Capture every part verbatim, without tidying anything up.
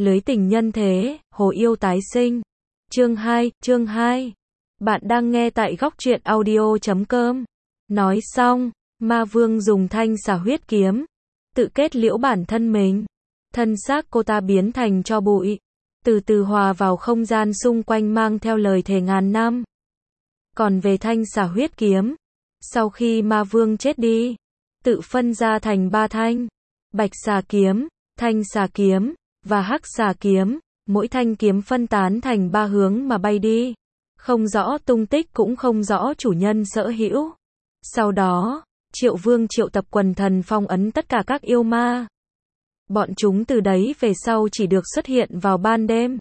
Lưới tình nhân thế, hồ yêu tái sinh. Chương hai, chương hai. Bạn đang nghe tại góc truyện audio chấm com. Nói xong, ma vương dùng thanh xà huyết kiếm, tự kết liễu bản thân mình. Thân xác cô ta biến thành tro bụi, từ từ hòa vào không gian xung quanh mang theo lời thề ngàn năm. Còn về thanh xà huyết kiếm, sau khi ma vương chết đi, tự phân ra thành ba thanh: bạch xà kiếm, thanh xà kiếm, và hắc xà kiếm. Mỗi thanh kiếm phân tán thành ba hướng mà bay đi, không rõ tung tích cũng không rõ chủ nhân sở hữu. Sau đó, Triệu Vương triệu tập quần thần phong ấn tất cả các yêu ma. Bọn chúng từ đấy về sau chỉ được xuất hiện vào ban đêm.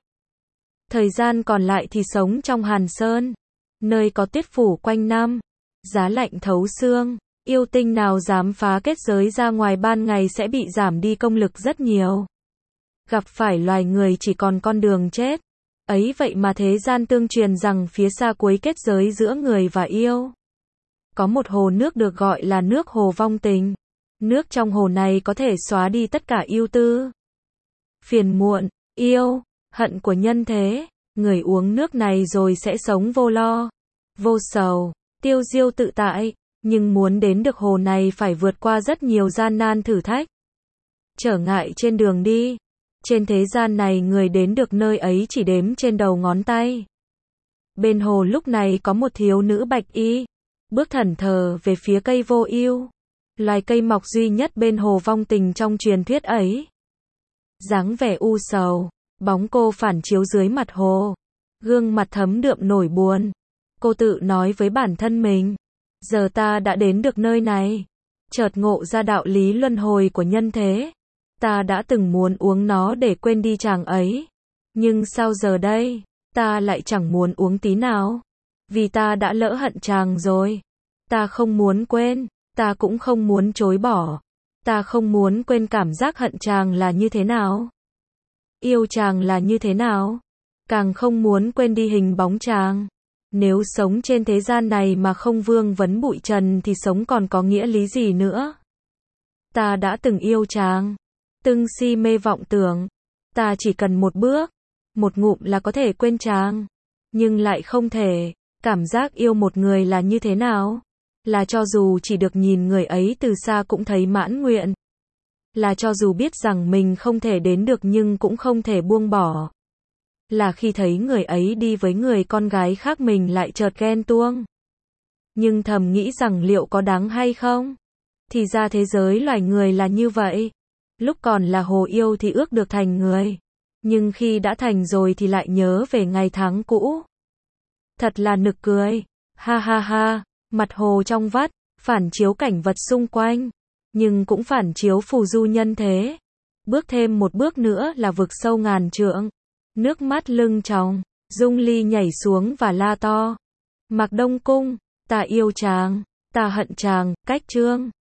Thời gian còn lại thì sống trong Hàn Sơn, nơi có tuyết phủ quanh năm, giá lạnh thấu xương. Yêu tinh nào dám phá kết giới ra ngoài ban ngày sẽ bị giảm đi công lực rất nhiều. Gặp phải loài người chỉ còn con đường chết. Ấy vậy mà thế gian tương truyền rằng phía xa cuối kết giới giữa người và yêu, có một hồ nước được gọi là nước hồ vong tình. Nước trong hồ này có thể xóa đi tất cả ưu tư, phiền muộn, yêu, hận của nhân thế. Người uống nước này rồi sẽ sống vô lo, vô sầu, tiêu diêu tự tại. Nhưng muốn đến được hồ này phải vượt qua rất nhiều gian nan thử thách, trở ngại trên đường đi. Trên thế gian này người đến được nơi ấy chỉ đếm trên đầu ngón tay. Bên hồ lúc này có một thiếu nữ bạch y, bước thẫn thờ về phía cây vô ưu, loài cây mọc duy nhất bên hồ vong tình trong truyền thuyết ấy. Dáng vẻ u sầu, bóng cô phản chiếu dưới mặt hồ, gương mặt thấm đượm nỗi buồn. Cô tự nói với bản thân mình, giờ ta đã đến được nơi này, chợt ngộ ra đạo lý luân hồi của nhân thế. Ta đã từng muốn uống nó để quên đi chàng ấy, nhưng sao giờ đây, ta lại chẳng muốn uống tí nào, vì ta đã lỡ hận chàng rồi. Ta không muốn quên, ta cũng không muốn chối bỏ. Ta không muốn quên cảm giác hận chàng là như thế nào, yêu chàng là như thế nào, càng không muốn quên đi hình bóng chàng. Nếu sống trên thế gian này mà không vương vấn bụi trần thì sống còn có nghĩa lý gì nữa. Ta đã từng yêu chàng, từng si mê vọng tưởng, ta chỉ cần một bước, một ngụm là có thể quên chàng, nhưng lại không thể. Cảm giác yêu một người là như thế nào? Là cho dù chỉ được nhìn người ấy từ xa cũng thấy mãn nguyện. Là cho dù biết rằng mình không thể đến được nhưng cũng không thể buông bỏ. Là khi thấy người ấy đi với người con gái khác mình lại chợt ghen tuông, nhưng thầm nghĩ rằng liệu có đáng hay không? Thì ra thế giới loài người là như vậy. Lúc còn là hồ yêu thì ước được thành người, nhưng khi đã thành rồi thì lại nhớ về ngày tháng cũ. Thật là nực cười. Ha ha ha, mặt hồ trong vắt, phản chiếu cảnh vật xung quanh, nhưng cũng phản chiếu phù du nhân thế. Bước thêm một bước nữa là vực sâu ngàn trượng. Nước mắt lưng tròng, Dung Ly nhảy xuống và la to: Mạc Đông Cung, ta yêu chàng, ta hận chàng. Cách chương